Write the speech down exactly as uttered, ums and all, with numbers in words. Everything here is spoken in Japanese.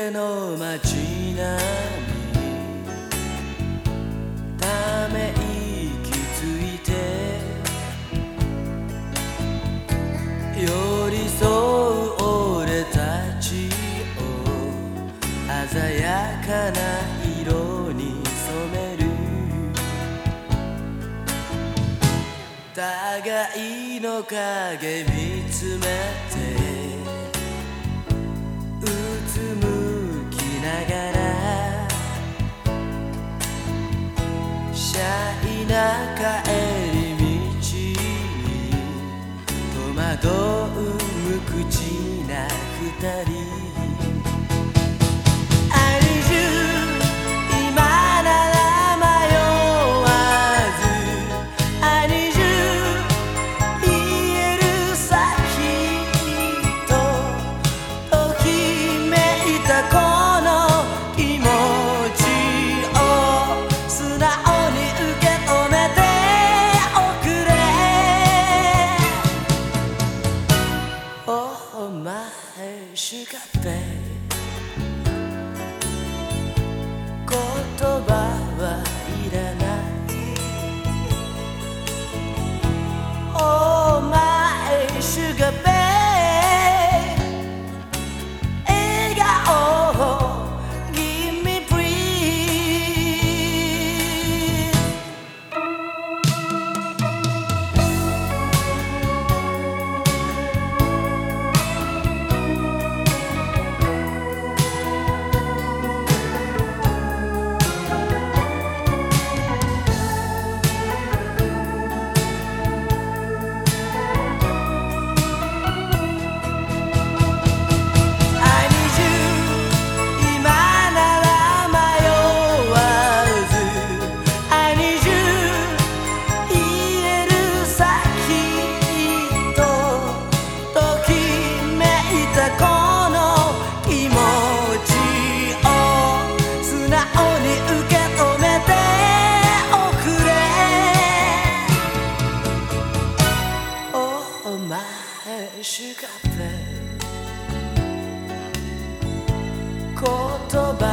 れの街並みため息ついて寄り添う俺たちを鮮やかな色に染める互いの影見つめてうつむきながらシャイな帰り道に戸惑う無口な二人シュガーベイ言葉はいらない Oh my sugar babe 笑顔 Give me breathe シュガーベイ言葉